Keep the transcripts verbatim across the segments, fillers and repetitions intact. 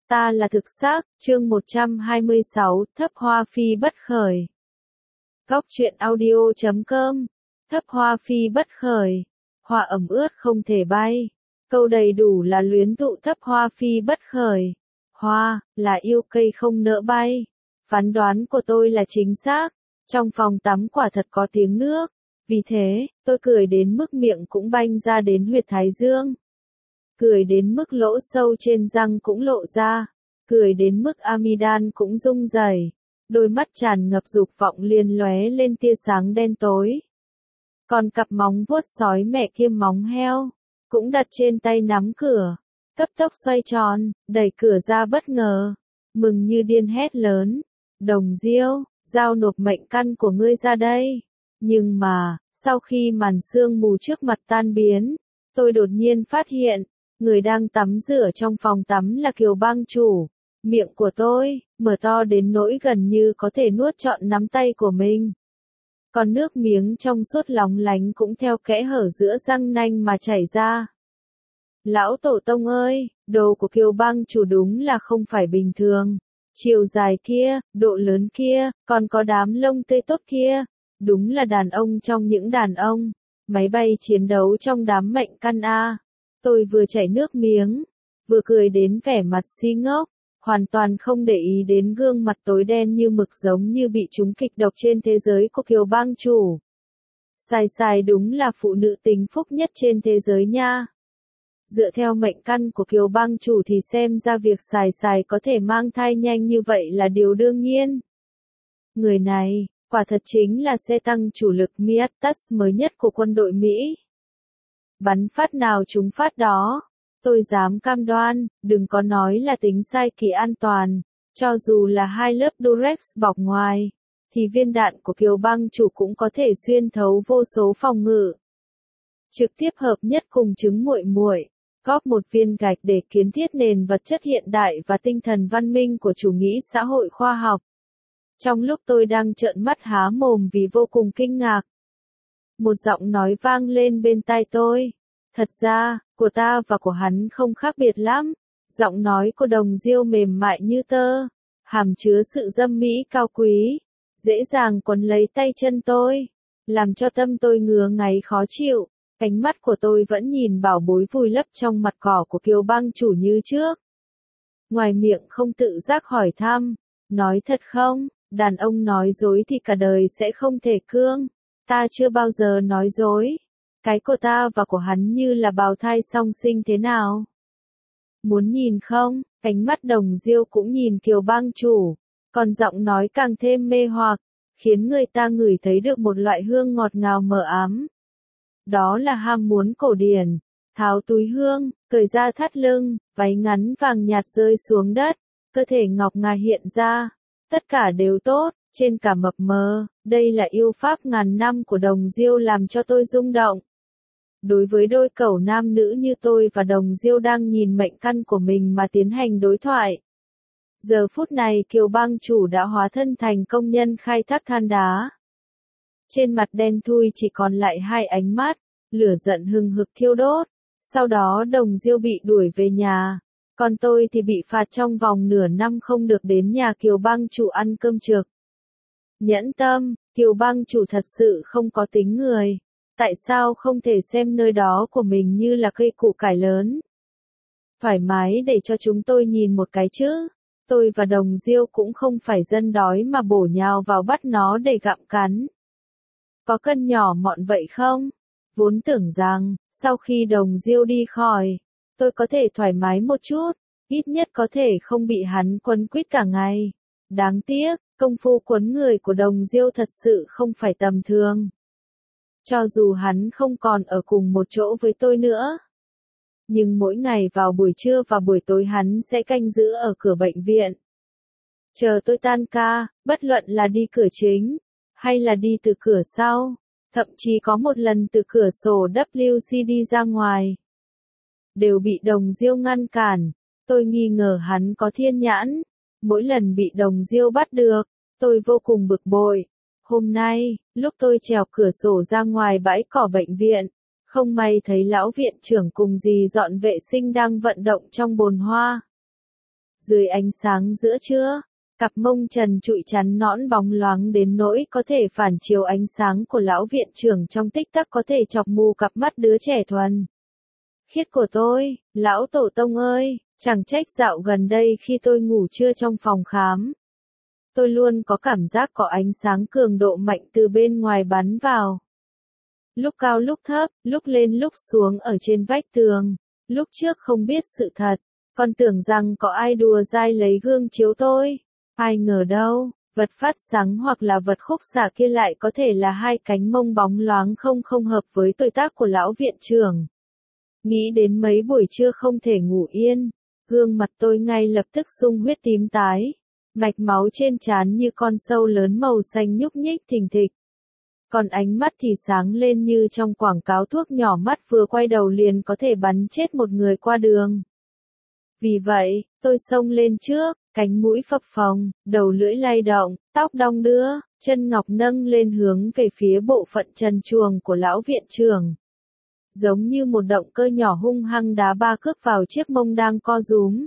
Ta là thực xác, chương một trăm hai mươi sáu, thấp hoa phi bất khởi. Góc truyện audio chấm com, thấp hoa phi bất khởi. Hoa ẩm ướt không thể bay. Câu đầy đủ là luyến tụ thấp hoa phi bất khởi. Hoa, là yêu cây không nỡ bay. Phán đoán của tôi là chính xác. Trong phòng tắm quả thật có tiếng nước. Vì thế, tôi cười đến mức miệng cũng banh ra đến huyệt thái dương. Cười đến mức lỗ sâu trên răng cũng lộ ra. Cười đến mức amidan cũng rung rẩy. Đôi mắt tràn ngập dục vọng liền lóe lên tia sáng đen tối. Còn cặp móng vuốt sói mẹ kiêm móng heo, cũng đặt trên tay nắm cửa. Cấp tốc xoay tròn, đẩy cửa ra bất ngờ. Mừng như điên hét lớn. Đồng Diêu, giao nộp mệnh căn của ngươi ra đây. Nhưng mà, sau khi màn sương mù trước mặt tan biến, tôi đột nhiên phát hiện, người đang tắm rửa trong phòng tắm là Kiều Bang chủ. Miệng của tôi, mở to đến nỗi gần như có thể nuốt trọn nắm tay của mình. Còn nước miếng trong suốt lóng lánh cũng theo kẽ hở giữa răng nanh mà chảy ra. Lão tổ tông ơi, đồ của Kiều Bang chủ đúng là không phải bình thường. Chiều dài kia, độ lớn kia, còn có đám lông tươi tốt kia. Đúng là đàn ông trong những đàn ông. Máy bay chiến đấu trong đám mệnh căn A. Tôi vừa chảy nước miếng, vừa cười đến vẻ mặt si ngốc, hoàn toàn không để ý đến gương mặt tối đen như mực giống như bị trúng kịch độc trên thế giới của Kiều Bang chủ. Xài xài đúng là phụ nữ tính phúc nhất trên thế giới nha. Dựa theo mệnh căn của Kiều Bang chủ thì xem ra việc xài xài có thể mang thai nhanh như vậy là điều đương nhiên. Người này, quả thật chính là xe tăng chủ lực Miatas mới nhất của quân đội Mỹ. Bắn phát nào trúng phát đó. Tôi dám cam đoan, đừng có nói là tính sai kỳ an toàn. Cho dù là hai lớp Durex bọc ngoài, thì viên đạn của Kiều Bang chủ cũng có thể xuyên thấu vô số phòng ngự. Trực tiếp hợp nhất cùng trứng muội muội, góp một viên gạch để kiến thiết nền vật chất hiện đại và tinh thần văn minh của chủ nghĩa xã hội khoa học. Trong lúc tôi đang trợn mắt há mồm vì vô cùng kinh ngạc, một giọng nói vang lên bên tai tôi. Thật ra, của ta và của hắn không khác biệt lắm. Giọng nói của Đồng Diêu mềm mại như tơ, hàm chứa sự dâm mỹ cao quý, dễ dàng quấn lấy tay chân tôi, làm cho tâm tôi ngứa ngáy khó chịu. Ánh mắt của tôi vẫn nhìn bảo bối vùi lấp trong mặt cỏ của Kiều Bang chủ như trước. Ngoài miệng không tự giác hỏi thăm, nói thật không, đàn ông nói dối thì cả đời sẽ không thể cương. Ta chưa bao giờ nói dối. Cái của ta và của hắn như là bào thai song sinh thế nào? Muốn nhìn không? Ánh mắt Đồng Diêu cũng nhìn Kiều Bang chủ, còn giọng nói càng thêm mê hoặc, khiến người ta ngửi thấy được một loại hương ngọt ngào mờ ám. Đó là ham muốn cổ điển. Tháo túi hương, cởi ra thắt lưng, váy ngắn vàng nhạt rơi xuống đất, cơ thể ngọc ngà hiện ra. Tất cả đều tốt, trên cả mập mờ, đây là yêu pháp ngàn năm của Đồng Diêu làm cho tôi rung động. Đối với đôi cẩu nam nữ như tôi và Đồng Diêu đang nhìn mệnh căn của mình mà tiến hành đối thoại. Giờ phút này Kiều Bang chủ đã hóa thân thành công nhân khai thác than đá. Trên mặt đen thui chỉ còn lại hai ánh mắt, lửa giận hừng hực thiêu đốt. Sau đó Đồng Diêu bị đuổi về nhà, còn tôi thì bị phạt trong vòng nửa năm không được đến nhà Kiều Bang chủ ăn cơm trực. Nhẫn tâm, Kiều Bang chủ thật sự không có tính người. Tại sao không thể xem nơi đó của mình như là cây củ cải lớn? Thoải mái để cho chúng tôi nhìn một cái chứ. Tôi và Đồng Diêu cũng không phải dân đói mà bổ nhào vào bắt nó để gặm cắn. Có cân nhỏ mọn vậy không? Vốn tưởng rằng, sau khi Đồng Diêu đi khỏi, tôi có thể thoải mái một chút, ít nhất có thể không bị hắn quấn quýt cả ngày. Đáng tiếc, công phu quấn người của Đồng Diêu thật sự không phải tầm thường. Cho dù hắn không còn ở cùng một chỗ với tôi nữa, nhưng mỗi ngày vào buổi trưa và buổi tối hắn sẽ canh giữ ở cửa bệnh viện. Chờ tôi tan ca, bất luận là đi cửa chính, hay là đi từ cửa sau, thậm chí có một lần từ cửa sổ W C đi ra ngoài, đều bị Đồng Diêu ngăn cản. Tôi nghi ngờ hắn có thiên nhãn. Mỗi lần bị Đồng Diêu bắt được, tôi vô cùng bực bội. Hôm nay, lúc tôi trèo cửa sổ ra ngoài bãi cỏ bệnh viện, không may thấy lão viện trưởng cùng dì dọn vệ sinh đang vận động trong bồn hoa. Dưới ánh sáng giữa trưa, cặp mông trần trụi chắn nõn bóng loáng đến nỗi có thể phản chiếu ánh sáng của lão viện trưởng trong tích tắc có thể chọc mù cặp mắt đứa trẻ thuần khiết của tôi. Lão tổ tông ơi, chẳng trách dạo gần đây khi tôi ngủ trưa trong phòng khám, tôi luôn có cảm giác có ánh sáng cường độ mạnh từ bên ngoài bắn vào. Lúc cao lúc thấp, lúc lên lúc xuống ở trên vách tường. Lúc trước không biết sự thật, còn tưởng rằng có ai đùa dai lấy gương chiếu tôi. Ai ngờ đâu, vật phát sáng hoặc là vật khúc xạ kia lại có thể là hai cánh mông bóng loáng không không hợp với tuổi tác của lão viện trưởng. Nghĩ đến mấy buổi trưa không thể ngủ yên, gương mặt tôi ngay lập tức sung huyết tím tái, mạch máu trên trán như con sâu lớn màu xanh nhúc nhích thình thịch. Còn ánh mắt thì sáng lên như trong quảng cáo thuốc nhỏ, mắt vừa quay đầu liền có thể bắn chết một người qua đường. Vì vậy, tôi xông lên trước, cánh mũi phập phồng, đầu lưỡi lay động, tóc đong đưa, chân ngọc nâng lên hướng về phía bộ phận trần truồng của lão viện trưởng. Giống như một động cơ nhỏ hung hăng đá ba cước vào chiếc mông đang co rúm.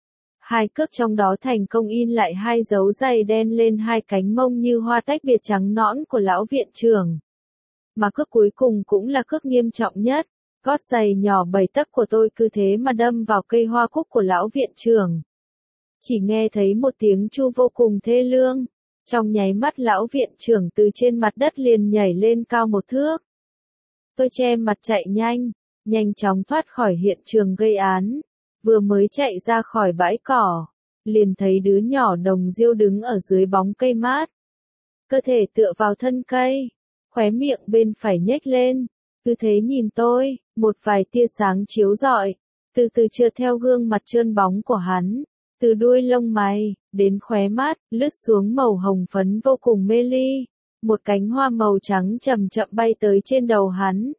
Hai cước trong đó thành công in lại hai dấu giày đen lên hai cánh mông như hoa tách biệt trắng nõn của lão viện trưởng. Mà cước cuối cùng cũng là cước nghiêm trọng nhất, gót giày nhỏ bảy tấc của tôi cứ thế mà đâm vào cây hoa cúc của lão viện trưởng. Chỉ nghe thấy một tiếng chu vô cùng thê lương, trong nháy mắt lão viện trưởng từ trên mặt đất liền nhảy lên cao một thước. Tôi che mặt chạy nhanh, nhanh chóng thoát khỏi hiện trường gây án. Vừa mới chạy ra khỏi bãi cỏ, liền thấy đứa nhỏ Đồng Diêu đứng ở dưới bóng cây mát. Cơ thể tựa vào thân cây, khóe miệng bên phải nhếch lên, cứ thế nhìn tôi, một vài tia sáng chiếu rọi, từ từ trượt theo gương mặt trơn bóng của hắn, từ đuôi lông mày, đến khóe mắt, lướt xuống màu hồng phấn vô cùng mê ly, một cánh hoa màu trắng chậm chậm bay tới trên đầu hắn.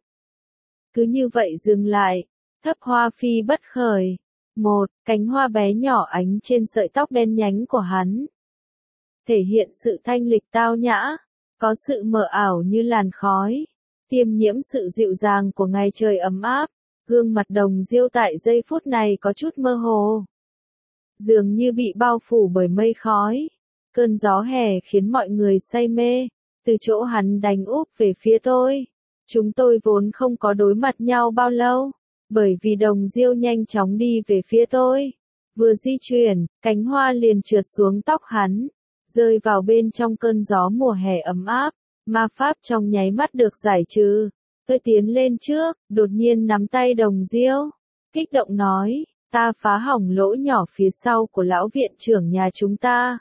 Cứ như vậy dừng lại, thấp hoa phi bất khởi. Một, cánh hoa bé nhỏ ánh trên sợi tóc đen nhánh của hắn. Thể hiện sự thanh lịch tao nhã, có sự mờ ảo như làn khói, tiêm nhiễm sự dịu dàng của ngày trời ấm áp. Gương mặt Đồng Diêu tại giây phút này có chút mơ hồ, dường như bị bao phủ bởi mây khói. Cơn gió hè khiến mọi người say mê, từ chỗ hắn đánh úp về phía tôi. Chúng tôi vốn không có đối mặt nhau bao lâu, bởi vì Đồng Diêu nhanh chóng đi về phía tôi. Vừa di chuyển, cánh hoa liền trượt xuống tóc hắn, rơi vào bên trong cơn gió mùa hè ấm áp. Ma pháp trong nháy mắt được giải trừ. Tôi tiến lên trước, đột nhiên nắm tay Đồng Diêu, kích động nói, ta phá hỏng lỗ nhỏ phía sau của lão viện trưởng nhà chúng ta.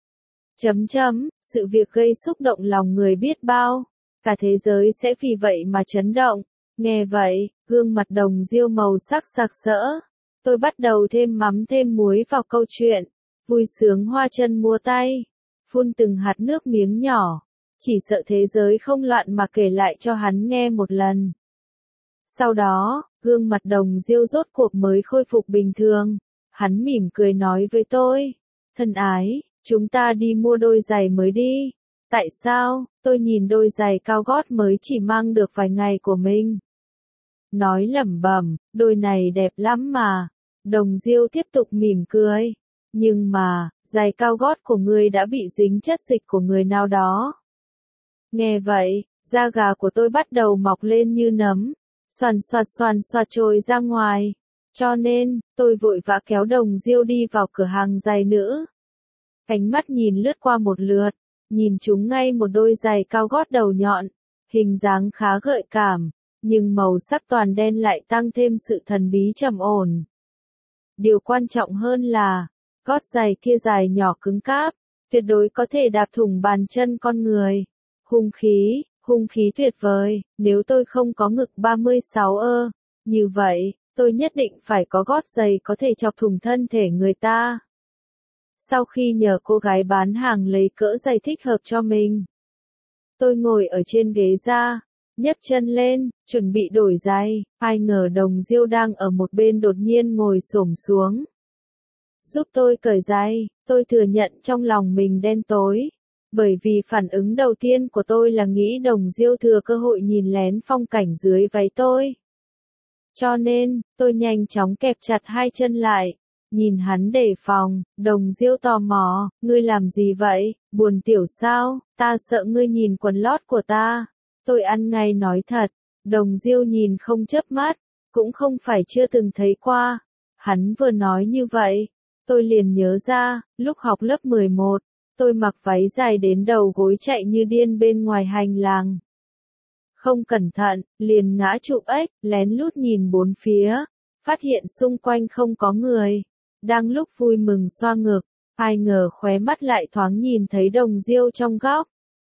Chấm chấm, sự việc gây xúc động lòng người biết bao, cả thế giới sẽ vì vậy mà chấn động. Nghe vậy, gương mặt Đồng Diêu màu sắc sặc sỡ. Tôi bắt đầu thêm mắm thêm muối vào câu chuyện, vui sướng hoa chân múa tay, phun từng hạt nước miếng nhỏ, chỉ sợ thế giới không loạn mà kể lại cho hắn nghe một lần. Sau đó, gương mặt Đồng Diêu rốt cuộc mới khôi phục bình thường, hắn mỉm cười nói với tôi, thân ái, chúng ta đi mua đôi giày mới đi. Tại sao? Tôi nhìn đôi giày cao gót mới chỉ mang được vài ngày của mình. Nói lẩm bẩm, đôi này đẹp lắm mà. Đồng Diêu tiếp tục mỉm cười. Nhưng mà, giày cao gót của ngươi đã bị dính chất dịch của người nào đó. Nghe vậy, da gà của tôi bắt đầu mọc lên như nấm, xoàn xoạt xoàn xoạt trồi ra ngoài. Cho nên, tôi vội vã kéo Đồng Diêu đi vào cửa hàng giày nữ. Ánh mắt nhìn lướt qua một lượt, nhìn chúng ngay một đôi giày cao gót đầu nhọn, hình dáng khá gợi cảm, nhưng màu sắc toàn đen lại tăng thêm sự thần bí trầm ổn. Điều quan trọng hơn là, gót giày kia dài nhỏ cứng cáp, tuyệt đối có thể đạp thủng bàn chân con người. Hung khí, hung khí tuyệt vời, nếu tôi không có ngực ba mươi sáu ơ, như vậy, tôi nhất định phải có gót giày có thể chọc thủng thân thể người ta. Sau khi nhờ cô gái bán hàng lấy cỡ giày thích hợp cho mình, tôi ngồi ở trên ghế ra, nhấc chân lên, chuẩn bị đổi giày, ai ngờ Đồng Diêu đang ở một bên đột nhiên ngồi xổm xuống. Giúp tôi cởi giày, tôi thừa nhận trong lòng mình đen tối, bởi vì phản ứng đầu tiên của tôi là nghĩ Đồng Diêu thừa cơ hội nhìn lén phong cảnh dưới váy tôi. Cho nên, tôi nhanh chóng kẹp chặt hai chân lại, nhìn hắn đề phòng, Đồng Diêu tò mò, ngươi làm gì vậy, buồn tiểu sao, ta sợ ngươi nhìn quần lót của ta. Tôi ăn ngay nói thật, Đồng Diêu nhìn không chớp mắt, cũng không phải chưa từng thấy qua. Hắn vừa nói như vậy, tôi liền nhớ ra, lúc học lớp mười một, tôi mặc váy dài đến đầu gối chạy như điên bên ngoài hành lang. Không cẩn thận, liền ngã chụp ếch, lén lút nhìn bốn phía, phát hiện xung quanh không có người. Đang lúc vui mừng xoa ngực, ai ngờ khóe mắt lại thoáng nhìn thấy Đồng Diêu trong góc.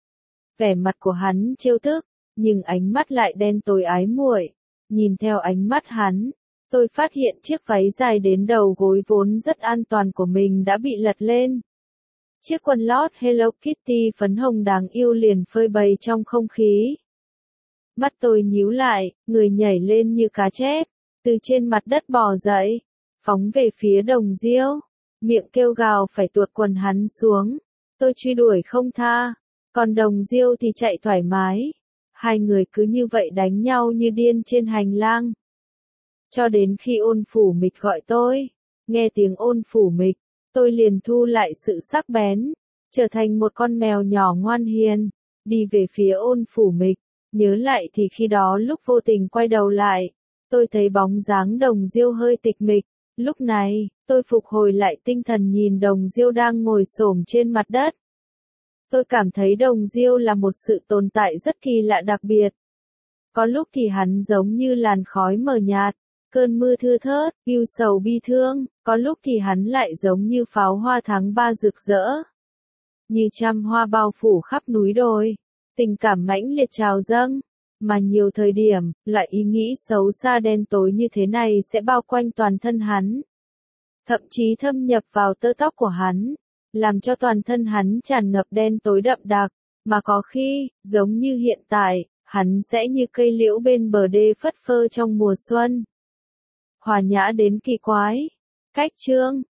Vẻ mặt của hắn trêu tức, nhưng ánh mắt lại đen tối ái muội. Nhìn theo ánh mắt hắn, tôi phát hiện chiếc váy dài đến đầu gối vốn rất an toàn của mình đã bị lật lên. Chiếc quần lót Hello Kitty phấn hồng đáng yêu liền phơi bày trong không khí. Mắt tôi nhíu lại, người nhảy lên như cá chép, từ trên mặt đất bò dậy, phóng về phía Đồng Diêu, miệng kêu gào phải tuột quần hắn xuống. Tôi truy đuổi không tha, còn Đồng Diêu thì chạy thoải mái. Hai người cứ như vậy đánh nhau như điên trên hành lang. Cho đến khi Ôn Phủ Mịch gọi tôi, nghe tiếng Ôn Phủ Mịch, tôi liền thu lại sự sắc bén, trở thành một con mèo nhỏ ngoan hiền, đi về phía Ôn Phủ Mịch. Nhớ lại thì khi đó lúc vô tình quay đầu lại, tôi thấy bóng dáng Đồng Diêu hơi tịch mịch. Lúc này, tôi phục hồi lại tinh thần nhìn Đồng Diêu đang ngồi xổm trên mặt đất. Tôi cảm thấy Đồng Diêu là một sự tồn tại rất kỳ lạ đặc biệt. Có lúc thì hắn giống như làn khói mờ nhạt, cơn mưa thưa thớt, ưu sầu bi thương, có lúc thì hắn lại giống như pháo hoa tháng ba rực rỡ. Như trăm hoa bao phủ khắp núi đồi, tình cảm mãnh liệt trào dâng, mà nhiều thời điểm, loại ý nghĩ xấu xa đen tối như thế này sẽ bao quanh toàn thân hắn. Thậm chí thâm nhập vào tơ tóc của hắn, làm cho toàn thân hắn tràn ngập đen tối đậm đặc, mà có khi, giống như hiện tại, hắn sẽ như cây liễu bên bờ đê phất phơ trong mùa xuân. Hòa nhã đến kỳ quái. Cách chương